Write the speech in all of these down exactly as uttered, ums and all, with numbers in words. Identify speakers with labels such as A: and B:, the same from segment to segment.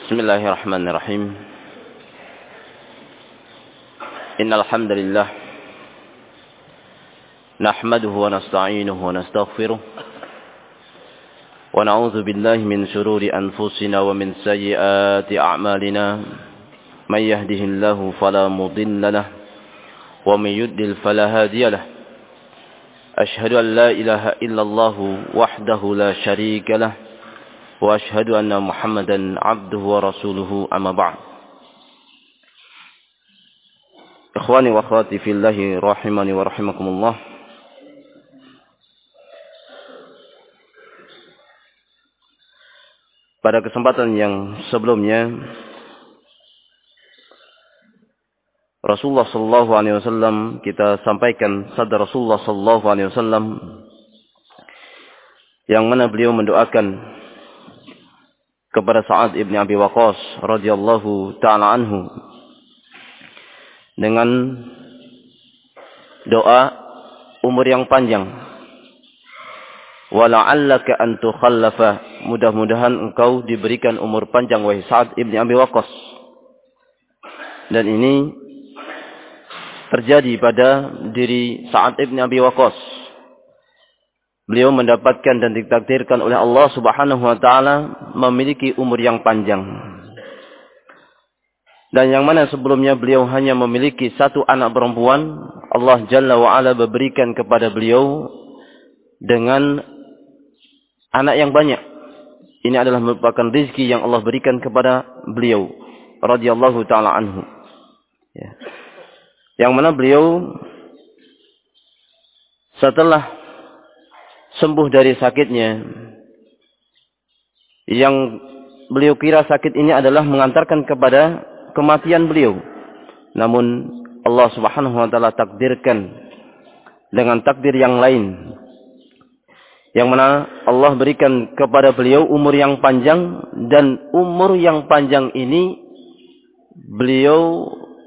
A: Bismillahirrahmanirrahim. Innal hamdalillah nahmaduhu wa nasta'inuhu wa nastaghfiruh wa na'udzu billahi min shururi anfusina wa min sayyiati a'malina. May yahdihillahu fala mudilla lahu wa may yudlil fala hadiya lahu. Ashhadu an la ilaha illallah wahdahu la syarika lahu wa ashhadu anna Muhammadan abduhu wa rasuluhu, amma ba'd. Ikhwani wa akhwati fillahi rahimani wa rahimakumullah. Pada kesempatan yang sebelumnya Rasulullah sallallahu alaihi wasallam, kita sampaikan sabda Rasulullah sallallahu alaihi wasallam yang mana beliau mendoakan kepada Sa'ad ibn Abi Waqqas radhiyallahu ta'ala anhu dengan doa umur yang panjang. Wa la'allaka an tukhallafa, mudah-mudahan engkau diberikan umur panjang wahai Sa'ad ibn Abi Waqqas. Dan ini terjadi pada diri Sa'ad ibn Abi Waqqas. Beliau mendapatkan dan ditakdirkan oleh Allah Subhanahu wa taala memiliki umur yang panjang. Dan yang mana sebelumnya beliau hanya memiliki satu anak perempuan, Allah Jalla wa Ala memberikan kepada beliau dengan anak yang banyak. Ini adalah merupakan rezeki yang Allah berikan kepada beliau radhiyallahu taala anhu. Ya. Yang mana beliau setelah sembuh dari sakitnya, yang beliau kira sakit ini adalah mengantarkan kepada kematian beliau, namun Allah Subhanahu wa taala takdirkan dengan takdir yang lain, yang mana Allah berikan kepada beliau umur yang panjang. Dan umur yang panjang ini beliau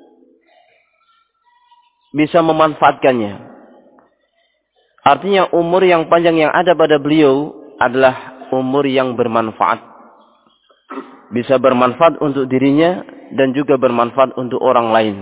A: bisa memanfaatkannya. Artinya umur yang panjang yang ada pada beliau adalah umur yang bermanfaat. Bisa bermanfaat untuk dirinya dan juga bermanfaat untuk orang lain.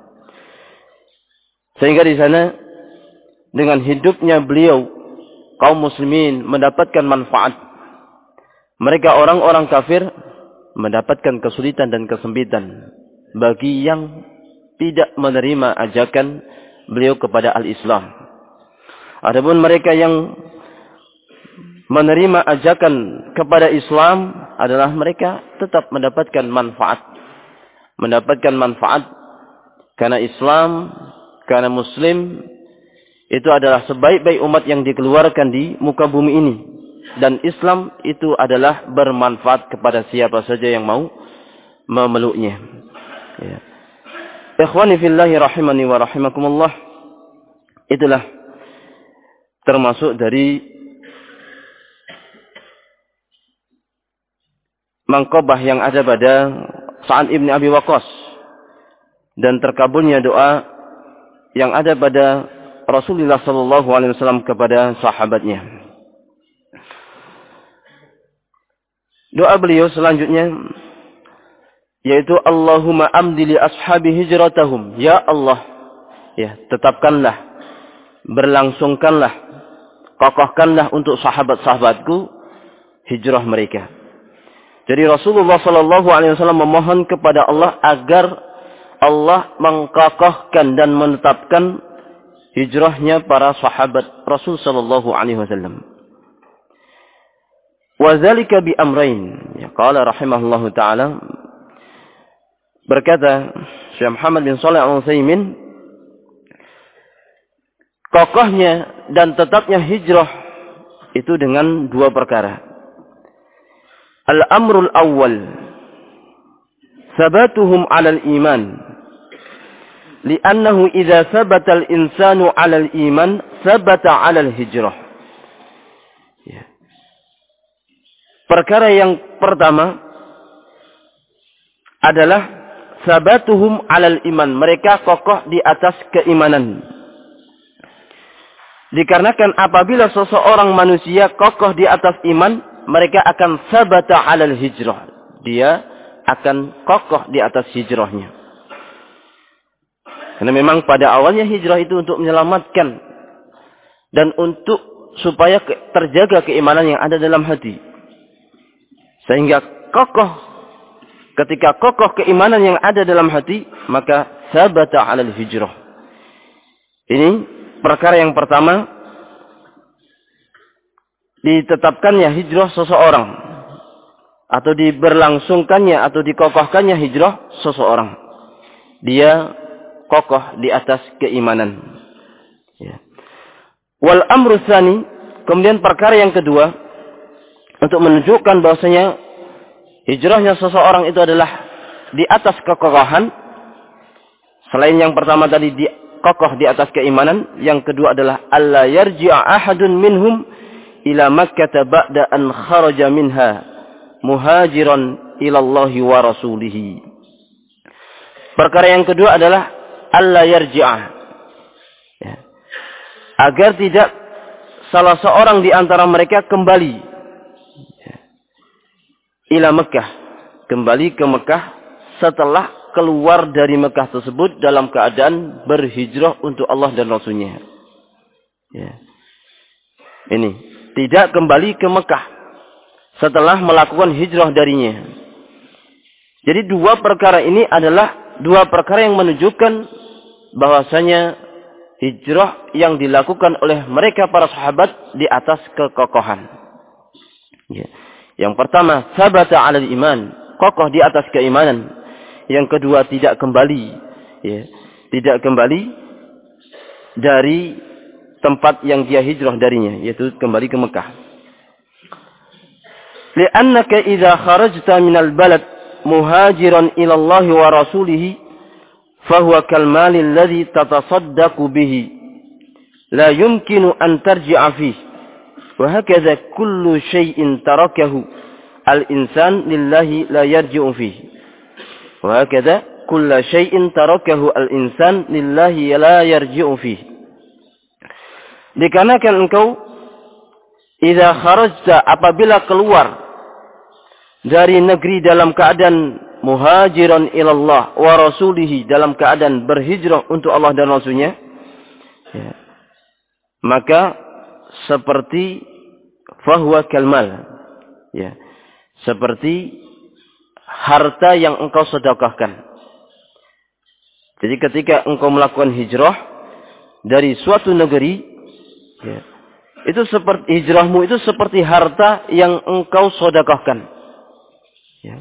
A: Sehingga di sana dengan hidupnya beliau, kaum muslimin mendapatkan manfaat. Mereka orang-orang kafir mendapatkan kesulitan dan kesempitan bagi yang tidak menerima ajakan beliau kepada al-Islam. Adapun mereka yang menerima ajakan kepada Islam adalah mereka tetap mendapatkan manfaat. Mendapatkan manfaat karena Islam, karena Muslim itu adalah sebaik-baik umat yang dikeluarkan di muka bumi ini. Dan Islam itu adalah bermanfaat kepada siapa saja yang mau memeluknya. Ya. Ikhwani fillahi rahimani wa rahimakumullah. Itulah termasuk dari mangkobah yang ada pada Sa'ad ibn Abi Waqqas dan terkabulnya doa yang ada pada Rasulullah sallallahu alaihi wasallam kepada sahabatnya. Doa beliau selanjutnya yaitu Allahumma amdi li ashabi hijratahum. Ya Allah, ya, tetapkanlah, berlangsungkanlah, kokohkanlah untuk sahabat-sahabatku hijrah mereka. Jadi Rasulullah sallallahu alaihi wasallam memohon kepada Allah agar Allah mengkokohkan dan menetapkan hijrahnya para sahabat Rasul sallallahu alaihi wasallam. Wa dzalika bi amrayn. Ya, qala rahimahullahu taala, berkata Syekh Muhammad bin Shalih Al-Utsaimin, kokohnya dan tetapnya hijrah itu dengan dua perkara. Al-amrul awwal sabatuhum 'alal iman. Li'annahu idza sabata al-insanu 'alal iman sabata 'alal hijrah. Ya. Perkara yang pertama adalah sabatuhum 'alal iman. Mereka kokoh di atas keimanan. Dikarenakan apabila seseorang manusia kokoh di atas iman, mereka akan sabata alal hijrah. Dia akan kokoh di atas hijrahnya. Karena memang pada awalnya hijrah itu untuk menyelamatkan dan untuk supaya terjaga keimanan yang ada dalam hati. Sehingga kokoh, ketika kokoh keimanan yang ada dalam hati, maka sabata 'alal hijrah. Ini perkara yang pertama, ditetapkannya hijrah seseorang atau diberlangsungkannya atau dikokohkannya hijrah seseorang. Dia kokoh di atas keimanan. Ya. Wal amru tsani, kemudian perkara yang kedua untuk menunjukkan bahwasanya hijrahnya seseorang itu adalah di atas kekokohan. Selain yang pertama tadi di kokoh di atas keimanan, yang kedua adalah alla yarji'a ahadun minhum ila Makkah ba'da an kharaja minha muhajiran ila Allah wa rasulih. Perkara yang kedua adalah alla yarji'a, ya, agar tidak salah seorang di antara mereka kembali, ya, ila Makkah, kembali ke Mekah setelah keluar dari Mekah tersebut dalam keadaan berhijrah untuk Allah dan Rasulnya. Ya. Ini tidak kembali ke Mekah setelah melakukan hijrah darinya. Jadi dua perkara ini adalah dua perkara yang menunjukkan bahwasanya hijrah yang dilakukan oleh mereka para sahabat di atas kekokohan. Ya. Yang pertama, sabata 'alal iman, kokoh di atas keimanan. Yang kedua, tidak kembali, ya, tidak kembali dari tempat yang dia hijrah darinya, yaitu kembali ke Mekah. Li'annaka idza kharajta minal balad muhajiran ila Allah wa rasulih fahuwa kal mali alladhi tatasaddaqu bihi la yumkinu an tarji'a fihi wa hakadha kullu shay'in tarakahu al-insan lillahi la yarji'u fihi wa hakadha kullu shay'in tarakahu al-insan lillahi la yarji'u fihi. Dikarenakan engkau idza kharajta, apabila keluar dari negeri dalam keadaan muhajiran ilallah wa rasulihi, dalam keadaan berhijrah untuk Allah dan Rasulnya, ya, maka seperti fahuwa kalmal, ya, seperti harta yang engkau sedekahkan. Jadi ketika engkau melakukan hijrah dari suatu negeri, ya, itu seperti hijrahmu itu seperti harta yang engkau sedekahkan. Ya.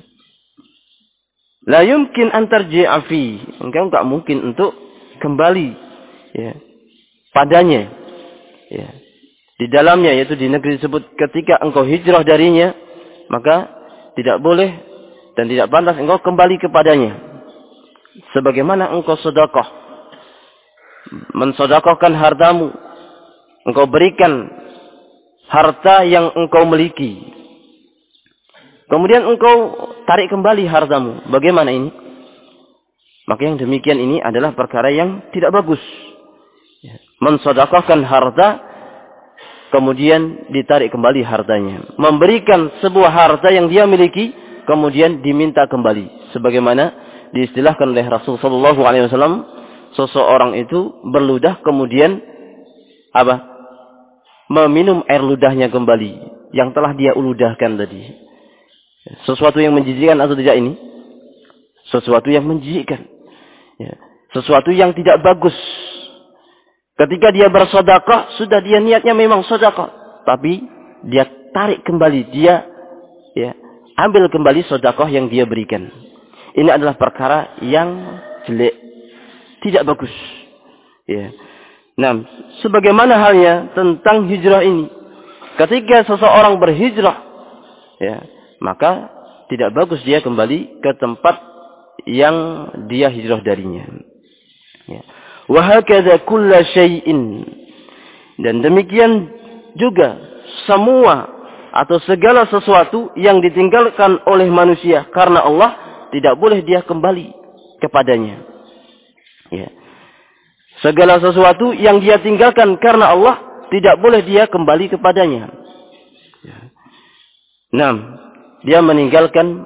A: La yumkin an tarji'a fi, engkau enggak mungkin untuk kembali, ya, padanya, ya, di dalamnya, yaitu di negeri tersebut. Ketika engkau hijrah darinya, maka tidak boleh dan tidak pantas engkau kembali kepadanya. Sebagaimana engkau sedekah, mensedekahkan hartamu, engkau berikan harta yang engkau miliki, kemudian engkau tarik kembali hartamu. Bagaimana ini? Maka yang demikian ini adalah perkara yang tidak bagus. Mensedekahkan harta, kemudian ditarik kembali hartanya. Memberikan sebuah harta yang dia miliki, kemudian diminta kembali. Sebagaimana diistilahkan oleh Rasul sallallahu alaihi wasallam, seseorang itu berludah kemudian apa? Meminum air ludahnya kembali yang telah dia uludahkan tadi. Sesuatu yang menjijikkan atau tidak ini? Sesuatu yang menjijikkan. Ya. Sesuatu yang tidak bagus. Ketika dia bersedekah, sudah dia niatnya memang sedekah, tapi dia tarik kembali, dia, ya, ambil kembali sedekah yang dia berikan. Ini adalah perkara yang jelek, tidak bagus. Ya. Nah, sebagaimana halnya tentang hijrah ini. Ketika seseorang berhijrah, ya, maka tidak bagus dia kembali ke tempat yang dia hijrah darinya. Ya. Wa hakadha kullu syai'in, dan demikian juga semua atau segala sesuatu yang ditinggalkan oleh manusia karena Allah, tidak boleh dia kembali kepadanya. Ya. Segala sesuatu yang dia tinggalkan karena Allah, tidak boleh dia kembali kepadanya. Ya. Nah, dia meninggalkan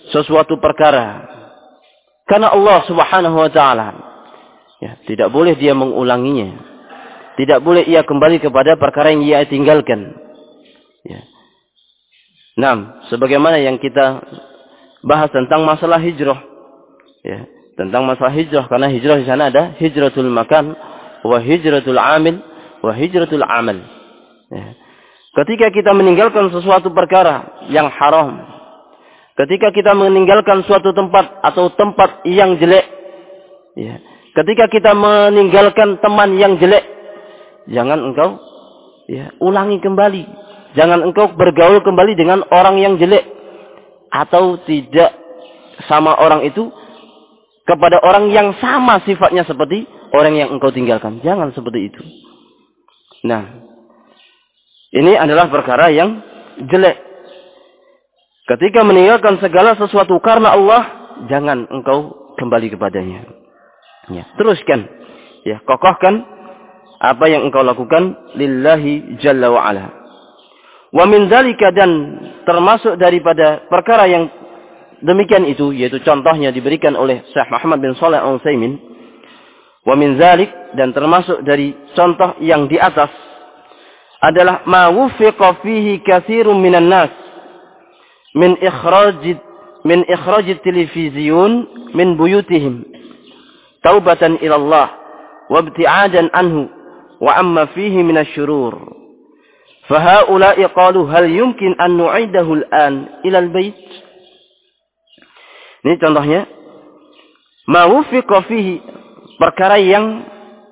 A: sesuatu perkara karena Allah Subhanahu wa taala, ya, tidak boleh dia mengulanginya. Tidak boleh ia kembali kepada perkara yang ia tinggalkan. Ya. Nah, sebagaimana yang kita bahas tentang masalah hijrah. Ya, tentang masalah hijrah, karena hijrah di sana ada hijratul makan wa hijratul amil wa hijratul amal. Ya. Ketika kita meninggalkan sesuatu perkara yang haram, ketika kita meninggalkan suatu tempat atau tempat yang jelek, ya, ketika kita meninggalkan teman yang jelek, jangan engkau, ya, ulangi kembali. Jangan engkau bergaul kembali dengan orang yang jelek atau tidak sama orang itu kepada orang yang sama sifatnya seperti orang yang engkau tinggalkan. Jangan seperti itu. Nah, ini adalah perkara yang jelek. Ketika meninggalkan segala sesuatu karena Allah, jangan engkau kembali kepadanya. Ya, teruskan, ya, kokohkan apa yang engkau lakukan lillahi jalla wa ala. Wa min dzalika, dan termasuk daripada perkara yang demikian itu, yaitu contohnya diberikan oleh Syekh Muhammad bin Shalih Al-Utsaimin. Wa min dzalik, dan termasuk dari contoh yang di atas adalah ma wufiqa fihi katsirun minan nas min ikhraj min ikhraj televisiun min buyutihim taubatan ila Allah wa ibti'adan anhu wa amma fihi min asy-syurur fa haula'i qalu hal yumkin an nu'idahu al-an ila al-bait. Ini contohnya ma wufiqa fihi, perkara yang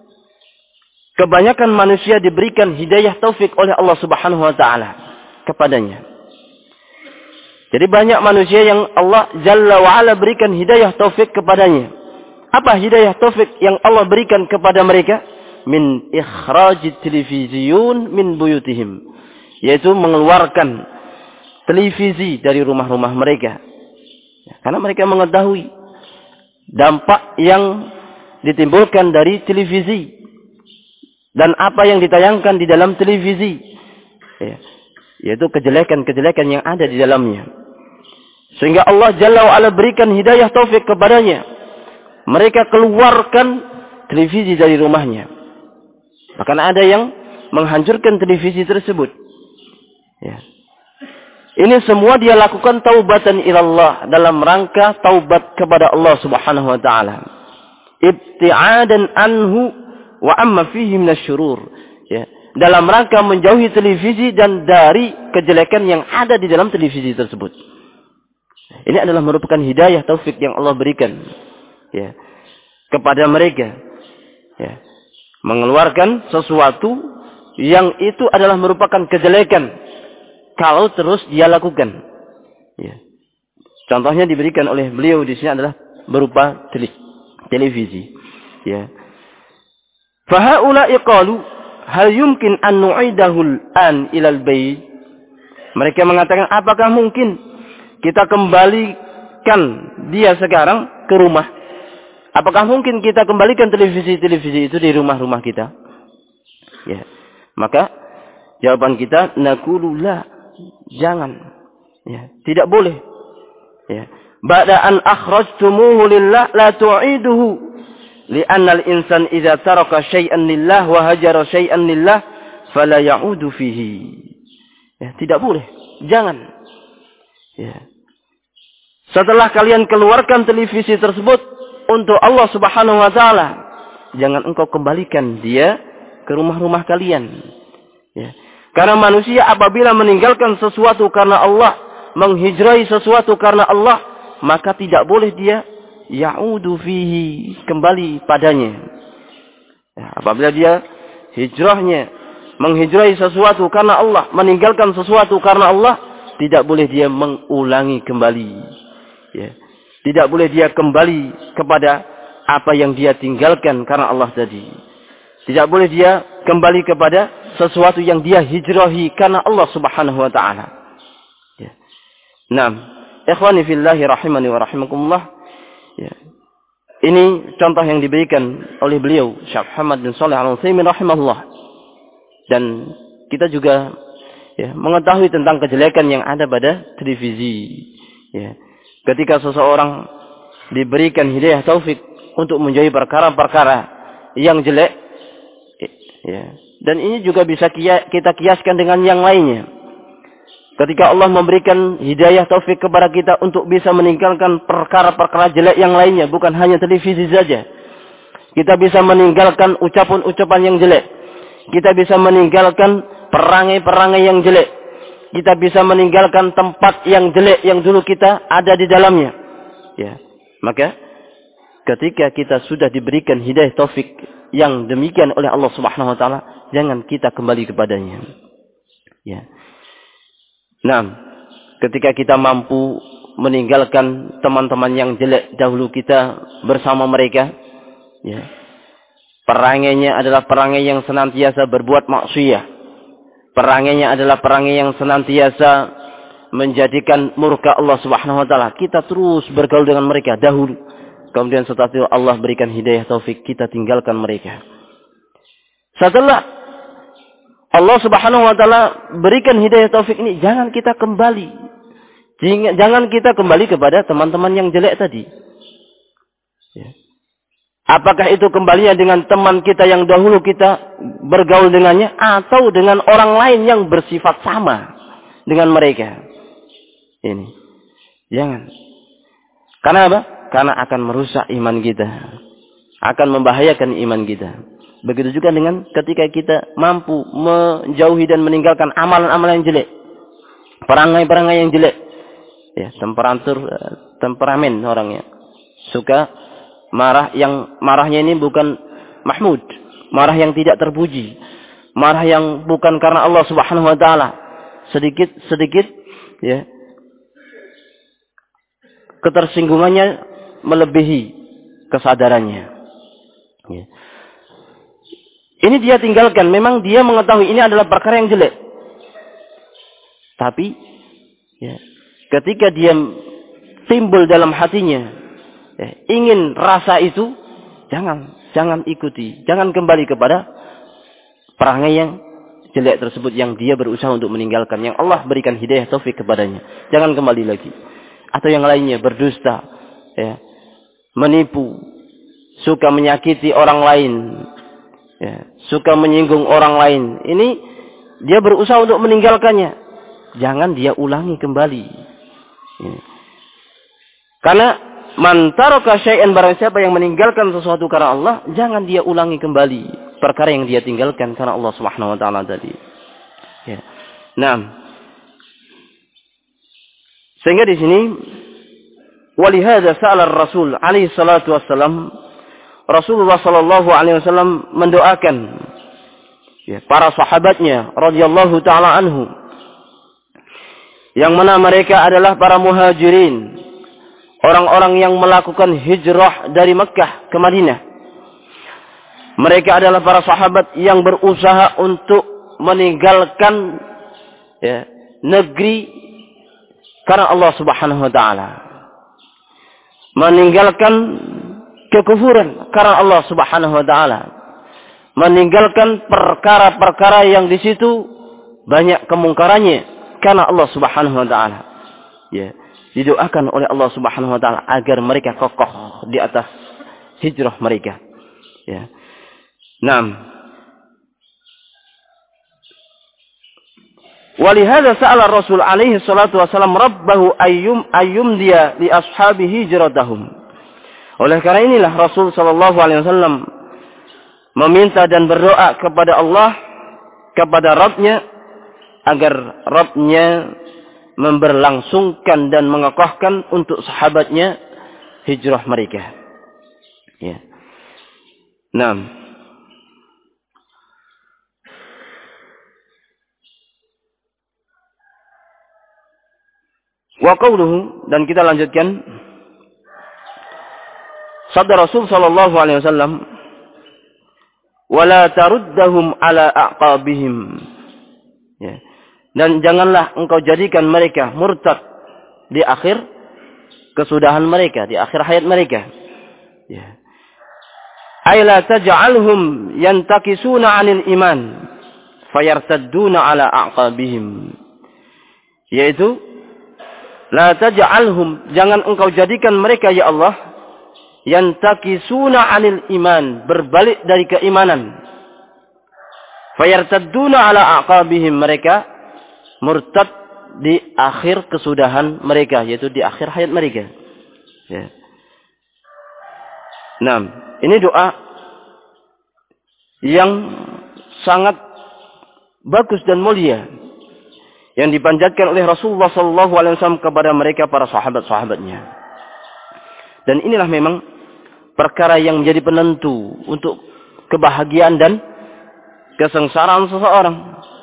A: kebanyakan manusia diberikan hidayah taufik oleh Allah Subhanahu wa taala kepadanya. Jadi banyak manusia yang Allah Jalla wa'ala berikan hidayah taufik kepadanya. Apa hidayah taufik yang Allah berikan kepada mereka? Min ikhrajit televisiun min buyutihim. Yaitu mengeluarkan televisi dari rumah-rumah mereka. Karena mereka mengetahui dampak yang ditimbulkan dari televisi. Dan apa yang ditayangkan di dalam televisi. Yaitu kejelekan-kejelekan yang ada di dalamnya. Sehingga Allah Jalla wa'ala berikan hidayah taufik kepadanya. Mereka keluarkan televisi dari rumahnya. Bahkan ada yang menghancurkan televisi tersebut. Ya. Ini semua dia lakukan taubatan ilallah, dalam rangka taubat kepada Allah Subhanahu wa taala. Ibti'adan anhu wa amma fihi minasyurur. Ya. Dalam rangka menjauhi televisi dan dari kejelekan yang ada di dalam televisi tersebut. Ini adalah merupakan hidayah taufik yang Allah berikan, ya, kepada mereka, ya, mengeluarkan sesuatu yang itu adalah merupakan kejelekan kalau terus dia lakukan. Ya. Contohnya diberikan oleh beliau di sini adalah berupa tele, televisi. Ya. Fahaula'i qalu hal yumkin an nu'idahul an ilal bait. Mereka mengatakan, apakah mungkin kita kembalikan dia sekarang ke rumah? Apakah mungkin kita kembalikan televisi-televisi itu di rumah-rumah kita? Ya. Maka jawaban kita naqulu la, jangan. Ya, tidak boleh. Ya. Ba'da an akhrajtumuhu lillah la tu'iduhu, li'anna al-insan idza taraka syai'an lillah wa hajara syai'an lillah fala ya'udu fihi. Ya, tidak boleh. Jangan. Ya. Setelah kalian keluarkan televisi tersebut untuk Allah Subhanahu wa taala, jangan engkau kembalikan dia ke rumah-rumah kalian. Ya. Karena manusia apabila meninggalkan sesuatu karena Allah, menghijrahi sesuatu karena Allah, maka tidak boleh dia ya'udu fihi, kembali padanya. Ya, apabila dia hijrahnya menghijrahi sesuatu karena Allah, meninggalkan sesuatu karena Allah, tidak boleh dia mengulangi kembali. Ya. Tidak boleh dia kembali kepada apa yang dia tinggalkan karena Allah tadi. Tidak boleh dia kembali kepada sesuatu yang dia hijrahi karena Allah Subhanahu wa taala. Ya. Naam, ikhwani fillahi rahimani wa rahimakumullah. Ya. Ini contoh yang diberikan oleh beliau Syekh Muhammad bin Shalih Al-Utsaimin rahimahullah. Dan kita juga, ya, mengetahui tentang kejelekan yang ada pada televisi. Ya. ketika seseorang diberikan hidayah taufik untuk menjauhi perkara-perkara yang jelek, ya. Dan ini juga bisa kita kiaskan dengan yang lainnya. Ketika Allah memberikan hidayah taufik kepada kita untuk bisa meninggalkan perkara-perkara jelek yang lainnya, bukan hanya televisi saja. Kita bisa meninggalkan ucapan-ucapan yang jelek. Kita bisa meninggalkan perangai-perangai yang jelek. Kita bisa meninggalkan tempat yang jelek yang dulu kita ada di dalamnya. Ya. Maka ketika kita sudah diberikan hidayah taufik yang demikian oleh Allah Subhanahu wa taala, jangan kita kembali kepadanya. Ya. Nah, ketika kita mampu meninggalkan teman-teman yang jelek dahulu kita bersama mereka, ya. Perangainya adalah perangai yang senantiasa berbuat maksiat. Perangainya adalah perangai yang senantiasa menjadikan murka Allah Subhanahu wa taala. Kita terus bergaul dengan mereka dahulu. Kemudian setelah itu Allah berikan hidayah taufik, kita tinggalkan mereka. Setelah Allah Subhanahu wa taala berikan hidayah taufik ini, jangan kita kembali. Jangan kita kembali kepada teman-teman yang jelek tadi. Ya. Apakah itu kembalinya dengan teman kita yang dahulu kita bergaul dengannya, atau dengan orang lain yang bersifat sama dengan mereka? Ini. Jangan. Karena apa? Karena akan merusak iman kita. Akan membahayakan iman kita. Begitu juga dengan ketika kita mampu menjauhi dan meninggalkan amalan-amalan yang jelek. Perangai-perangai yang jelek. Ya, temperatur, temperamen orangnya. Suka marah, yang marahnya ini bukan mahmud. Marah yang tidak terpuji. Marah yang bukan karena Allah Subhanahu wa taala. Sedikit-sedikit ya. Ketersinggungannya melebihi kesadarannya. Ya. Ini dia tinggalkan. Memang dia mengetahui ini adalah perkara yang jelek. Tapi, ya, ketika dia timbul dalam hatinya, ya, ingin rasa itu, jangan, jangan ikuti, jangan kembali kepada perangai yang jelek tersebut yang dia berusaha untuk meninggalkan, yang Allah berikan hidayah taufik kepadanya. Jangan kembali lagi. Atau yang lainnya, berdusta, ya, menipu, suka menyakiti orang lain. Ya, suka menyinggung orang lain. Ini dia berusaha untuk meninggalkannya. Jangan dia ulangi kembali. Ya. Karena man taraka syai'an, barang siapa yang meninggalkan sesuatu karena Allah, jangan dia ulangi kembali perkara yang dia tinggalkan karena Allah Subhanahu wa taala tadi. Ya. Nah, sehingga di sini walihada sa'ala Rasul alaihi salatu wassalam, Rasulullah sallallahu alaihi wasallam mendoakan, ya, para sahabatnya radhiyallahu taala anhu, yang mana mereka adalah para muhajirin, orang-orang yang melakukan hijrah dari Mekkah ke Madinah. Mereka adalah para sahabat yang berusaha untuk meninggalkan, ya, negeri karena Allah Subhanahu wa taala. Meninggalkan kekufuran karena Allah Subhanahu wa taala. Meninggalkan perkara-perkara yang di situ banyak kemungkarannya karena Allah Subhanahu wa taala. Ya, didoakan oleh Allah Subhanahu wa taala agar mereka kokoh di atas hijrah mereka. Ya. Naam. Walihada sa'ala Rasul alaihi salatu wasallam rabbahu ayyum ayyum dia li ashabihi hijratahum. Oleh karena inilah Rasul sallallahu alaihi wasallam meminta dan berdoa kepada Allah, kepada Rabb-Nya, agar Rabb-Nya memberlangsungkan dan mengokohkan untuk sahabatnya hijrah mereka. Ya. Naam. Wa qawluhu, dan kita lanjutkan sabda Rasul sallallahu alaihi wasallam, wala taruddahum ala aqabihim. Ya. Dan janganlah engkau jadikan mereka murtad di akhir kesudahan mereka, di akhir hayat mereka. Ya. Ay la taj'alhum yantakisuna 'anil iman fayartadduna ala aqabihim. Yaitu La taj'alhum, jangan engkau jadikan mereka ya Allah yantakisuna 'anil iman, berbalik dari keimanan. Fayartadduna 'ala aqabihim, mereka murtad di akhir kesudahan mereka, yaitu di akhir hayat mereka. Ya. Nah, ini doa yang sangat bagus dan mulia yang dipanjatkan oleh Rasulullah sallallahu alaihi wasallam kepada mereka para sahabat-sahabatnya. Dan inilah memang perkara yang menjadi penentu untuk kebahagiaan dan kesengsaraan seseorang.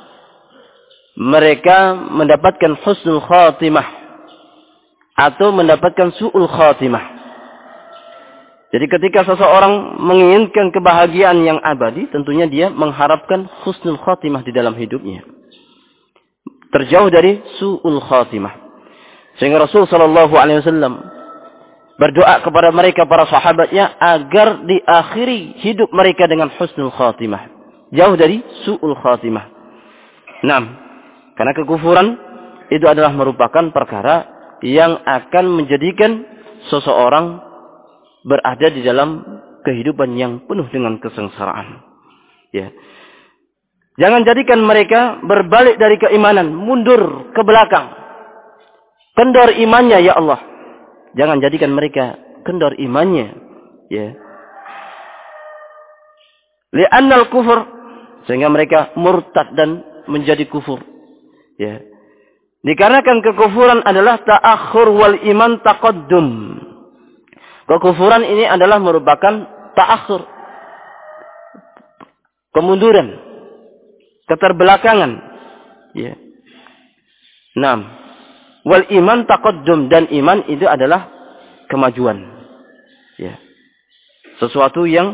A: Mereka mendapatkan husnul khatimah atau mendapatkan su'ul khatimah. Jadi ketika seseorang menginginkan kebahagiaan yang abadi, tentunya dia mengharapkan husnul khatimah di dalam hidupnya. Terjauh dari su'ul khatimah. Sehingga Rasul sallallahu alaihi wasallam berdoa kepada mereka para sahabatnya agar diakhiri hidup mereka dengan husnul khatimah. Jauh dari su'ul khatimah. Nah, karena kekufuran itu adalah merupakan perkara yang akan menjadikan seseorang berada di dalam kehidupan yang penuh dengan kesengsaraan. Ya. Jangan jadikan mereka berbalik dari keimanan, mundur ke belakang. Kendor imannya ya Allah. Jangan jadikan mereka kendor imannya. Ya. Li'annal kufur, sehingga mereka murtad dan menjadi kufur. Ya. Dikarenakan kekufuran adalah ta'akhur wal iman taqaddum. Kekufuran ini adalah merupakan ta'akhur, kemunduran, keterbelakangan. Ya. Naam. Wal iman taqaddum, dan iman itu adalah kemajuan. Ya. Sesuatu yang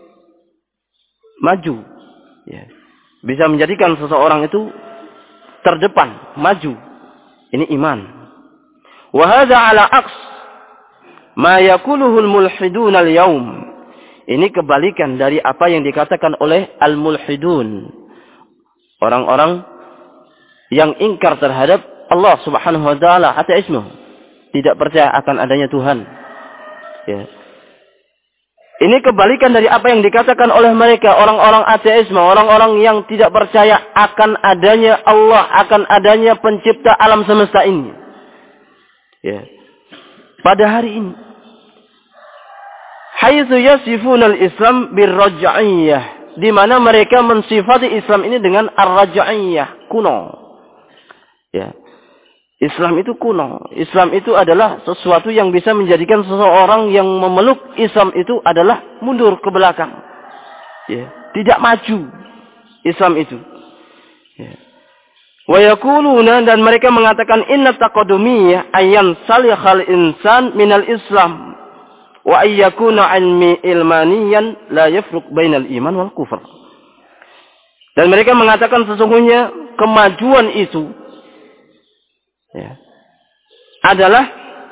A: maju. Ya. Bisa menjadikan seseorang itu terdepan, maju. Ini iman. Wa hadza ala aqs ma yaquluhu al-mulhidun al-yawm. Ini kebalikan dari apa yang dikatakan oleh al-mulhidun. Orang-orang yang ingkar terhadap Allah Subhanahu wa taala, ateisme. Tidak percaya akan adanya Tuhan. Ya. Ini kebalikan dari apa yang dikatakan oleh mereka, orang-orang ateisme, orang-orang yang tidak percaya akan adanya Allah, akan adanya pencipta alam semesta ini. Ya. Pada hari ini, haitsu yasifuna al-Islam bir-raj'iyyah, di mana mereka mensifati Islam ini dengan ar-raj'iyyah, kuno. Ya. Islam itu kuno. Islam itu adalah sesuatu yang bisa menjadikan seseorang yang memeluk Islam itu adalah mundur ke belakang. Ya. Tidak maju Islam itu. Ya. Wa yaquluna, dan mereka mengatakan inna taqaddumiyah ayyan salihal insan minal Islam wa ayyakuna ilmi ilmaniyan la yafruq bainal iman wal kufur. Dan mereka mengatakan sesungguhnya kemajuan itu ya, adalah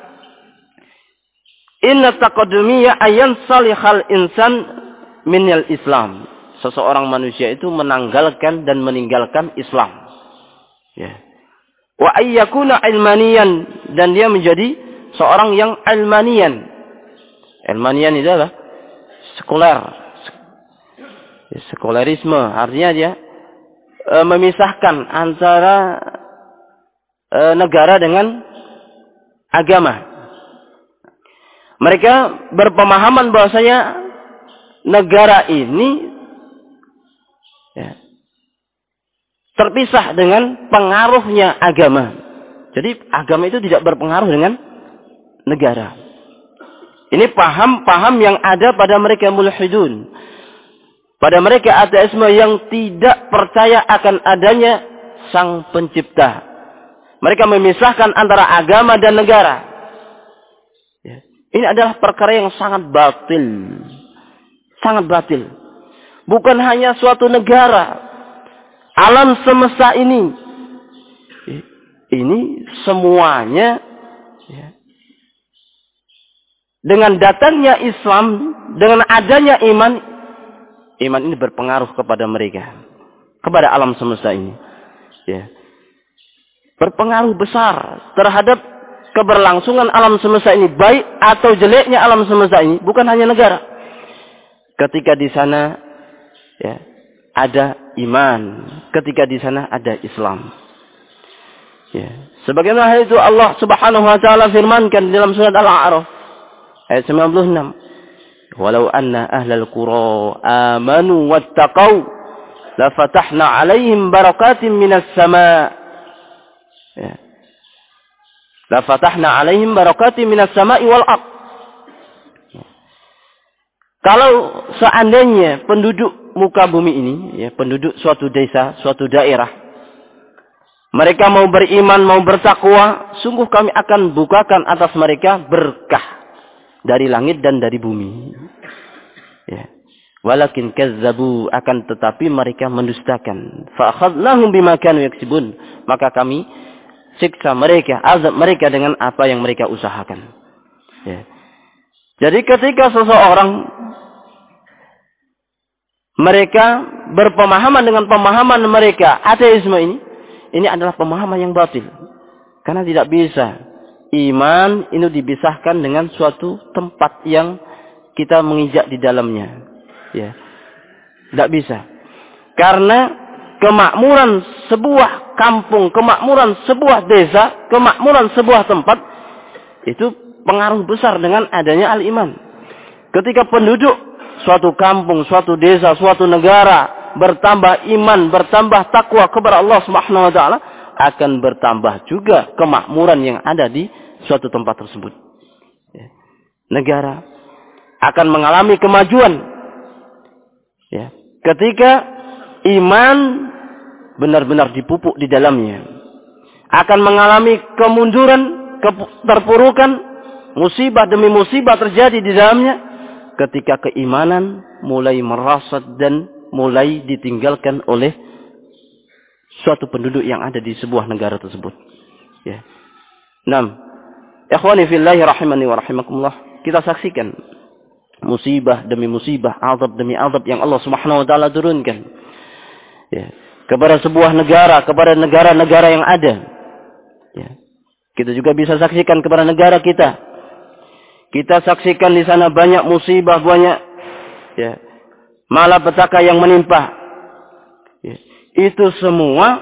A: inna taqaddumiyya ayyan salihal insan minal Islam. Seseorang manusia itu menanggalkan dan meninggalkan Islam. Ya. Wa ayyakuna ilmaniyan, dan dia menjadi seorang yang ilmanian. Ilmanian itu adalah sekuler. Sekulerisme artinya dia e, memisahkan antara negara dengan agama. Mereka berpemahaman bahwasanya negara ini ya, terpisah dengan pengaruhnya agama. Jadi agama itu tidak berpengaruh dengan negara. Ini paham-paham yang ada pada mereka mulhidun. Pada mereka ateisme yang tidak percaya akan adanya sang pencipta. Mereka memisahkan antara agama dan negara. Ya. Ini adalah perkara yang sangat batil. Sangat batil. Bukan hanya suatu negara. Alam semesta ini. Ini semuanya. Ya. Dengan datangnya Islam. Dengan adanya iman. Iman ini berpengaruh kepada mereka. Kepada alam semesta ini. Ya. Berpengaruh besar terhadap keberlangsungan alam semesta ini, baik atau jeleknya alam semesta ini, bukan hanya negara. Ketika di sana ya, ada iman, ketika di sana ada Islam. Ya. Sebagaimana hal itu Allah Subhanahu wa taala firmankan dalam surat Al-A'raf ayat sembilan puluh enam. Walau anna ahlal qura amanu wattaqau la fatahna 'alaihim barakatin minas sama'. Ya. La fatahna 'alaihim barakatin minas sama'i wal ardh. Kalau seandainya penduduk muka bumi ini, ya, penduduk suatu desa, suatu daerah, mereka mau beriman, mau bertakwa, sungguh kami akan bukakan atas mereka berkah dari langit dan dari bumi. Ya. Walakin kazzabu, akan tetapi mereka mendustakan. Fa akhadnahum bima kanu yaksibun, maka kami siksa mereka, azab mereka dengan apa yang mereka usahakan. Ya. Jadi ketika seseorang mereka berpemahaman dengan pemahaman mereka ateisme ini, ini adalah pemahaman yang batil. Karena tidak bisa iman ini dipisahkan dengan suatu tempat yang kita menginjak di dalamnya. Ya. Tidak bisa. Karena kemakmuran sebuah kampung, kemakmuran sebuah desa, kemakmuran sebuah tempat, itu pengaruh besar dengan adanya al-iman. Ketika penduduk suatu kampung, suatu desa, suatu negara bertambah iman, bertambah takwa kepada Allah Subhanahu wa taala, akan bertambah juga kemakmuran yang ada di suatu tempat tersebut. Ya. Negara akan mengalami kemajuan. Ya. Ketika iman benar-benar dipupuk di dalamnya, akan mengalami kemunduran, keterpurukan, musibah demi musibah terjadi di dalamnya ketika keimanan mulai merasad dan mulai ditinggalkan oleh suatu penduduk yang ada di sebuah negara tersebut. Ya. Naam. Ikhwani fillahi rahimani wa rahimakumullah. Kita saksikan musibah demi musibah, azab demi azab yang Allah Subhanahu wa taala turunkan. Ya. Kepada sebuah negara, kepada negara-negara yang ada. Ya. Kita juga bisa saksikan kepada negara kita. Kita saksikan di sana banyak musibah, banyak ya, malapetaka yang menimpa. Ya. Itu semua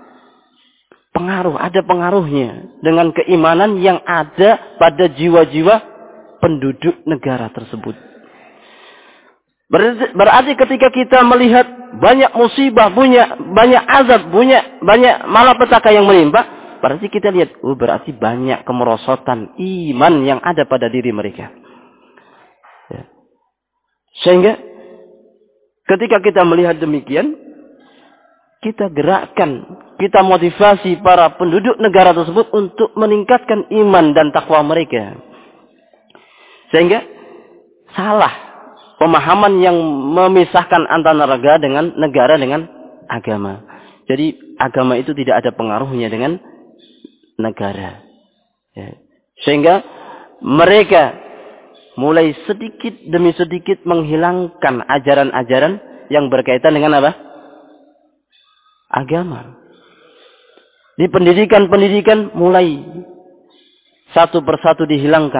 A: pengaruh, ada pengaruhnya dengan keimanan yang ada pada jiwa-jiwa penduduk negara tersebut. Berarti, berarti ketika kita melihat banyak musibah, banyak, banyak azab, banyak, banyak malapetaka yang menimpa, berarti kita lihat, oh berarti banyak kemerosotan iman yang ada pada diri mereka. Ya. Sehingga ketika kita melihat demikian, kita gerakkan, kita motivasi para penduduk negara tersebut untuk meningkatkan iman dan takwa mereka. Sehingga salah pemahaman yang memisahkan antara negara dengan negara dengan agama. Jadi agama itu tidak ada pengaruhnya dengan negara. Ya. Sehingga mereka mulai sedikit demi sedikit menghilangkan ajaran-ajaran yang berkaitan dengan apa? Agama. Di pendidikan-pendidikan mulai satu persatu dihilangkan.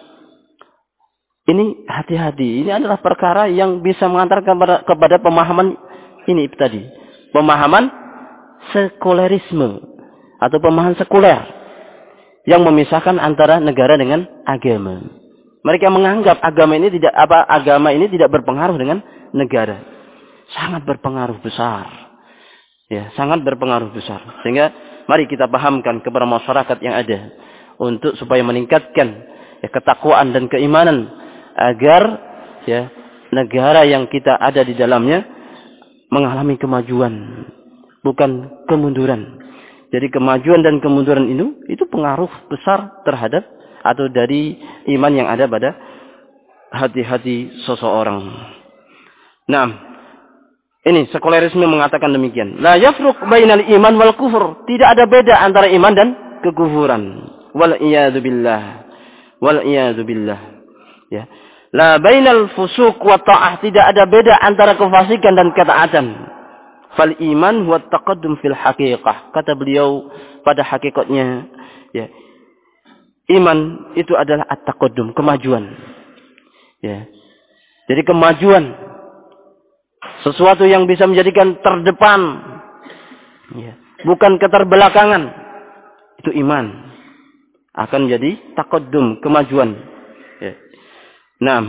A: Ini hati-hati. Ini adalah perkara yang bisa mengantarkan kepada, kepada pemahaman ini tadi. Pemahaman sekulerisme. Atau pemahaman sekuler. Yang memisahkan antara negara dengan agama. Mereka menganggap agama ini tidak apa agama ini tidak berpengaruh dengan negara. Sangat berpengaruh besar. Ya, sangat berpengaruh besar. Sehingga mari kita pahamkan kepada masyarakat yang ada untuk supaya meningkatkan ya, ketakwaan dan keimanan agar ya negara yang kita ada di dalamnya mengalami kemajuan, bukan kemunduran. Jadi kemajuan dan kemunduran itu itu pengaruh besar terhadap atau dari iman yang ada pada hati-hati seseorang. Nah, ini sekulerisme mengatakan demikian. La yafruq bainal iman wal kufur. Tidak ada beda antara iman dan kekufuran. Wal iyadu billah. Wal iyadu billah. Ya. La bainal fusuq wa ta'ah. Tidak ada beda antara kefasikan dan ketaatan. Fal iman huwa taqaddum fil haqiqah. Kata beliau pada hakikatnya, ya. iman itu adalah at-taqaddum, kemajuan. Ya. Jadi kemajuan, sesuatu yang bisa menjadikan terdepan, ya. Bukan keterbelakangan. Itu iman. Akan menjadi taqaddum, kemajuan. Ya. Naam.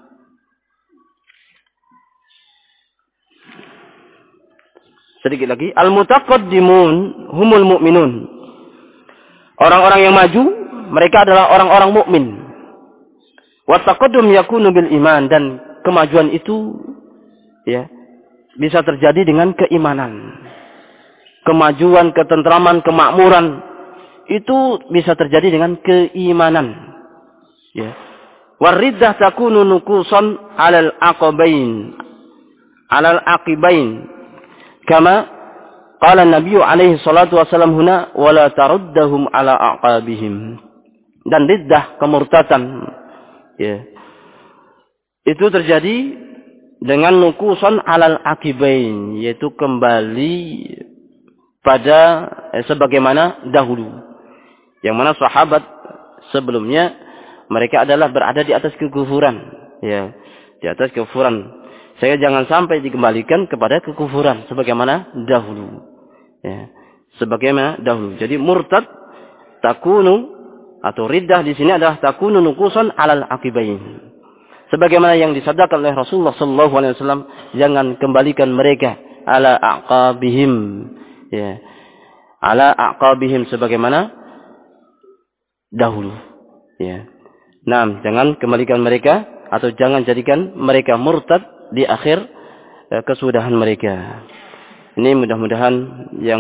A: Sedikit lagi. Al-mutaqaddimun humul mu'minun. Orang-orang yang maju, mereka adalah orang-orang mukmin. Wa taqaddum yakunu bil iman, dan kemajuan itu ya bisa terjadi dengan keimanan. Kemajuan, ketentraman, kemakmuran itu bisa terjadi dengan keimanan. Ya. Wariddah takunu nukusan 'alal aqabain. 'Alal aqibain. Kama qala Nabi alaihi salatu wasallam huna wala taruddahum 'ala aqabihim. Dan riddah, kemurtatan, ya, itu terjadi dengan nukusan 'alal aqibain, yaitu kembali pada eh, sebagaimana dahulu. Yang mana sahabat sebelumnya mereka adalah berada di atas kekufuran, ya, di atas kekufuran. Saya jangan sampai dikembalikan kepada kekufuran sebagaimana dahulu. Ya, sebagaimana dahulu. Jadi murtad takunu atau riddah di sini adalah takunu nukusan 'alal aqibain. Sebagaimana yang disabdakan oleh Rasulullah sallallahu alaihi wasallam, jangan kembalikan mereka ala aqabihim. Ya. Ala aqabihim, sebagaimana dahulu. Ya. Nah, jangan kembalikan mereka atau jangan jadikan mereka murtad di akhir eh, kesudahan mereka. Ini mudah-mudahan yang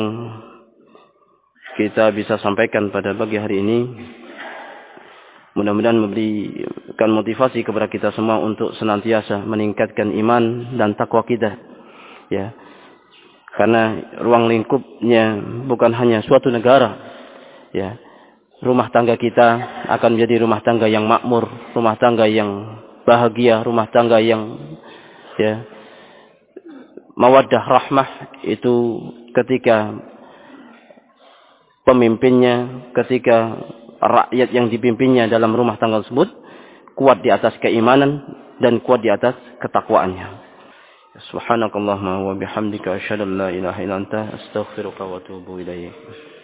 A: kita bisa sampaikan pada pagi hari ini, mudah-mudahan memberikan motivasi kepada kita semua untuk senantiasa meningkatkan iman dan takwa kita. Ya. Karena ruang lingkupnya bukan hanya suatu negara. Ya. Rumah tangga kita akan menjadi rumah tangga yang makmur, rumah tangga yang bahagia, rumah tangga yang ya mawaddah rahmah, itu ketika pemimpinnya, ketika rakyat yang dipimpinnya dalam rumah tangga tersebut kuat di atas keimanan dan kuat di atas ketakwaannya. Subhanakallahumma wa bihamdika asyhadu an la ilaha illa anta astaghfiruka wa atubu ilaik.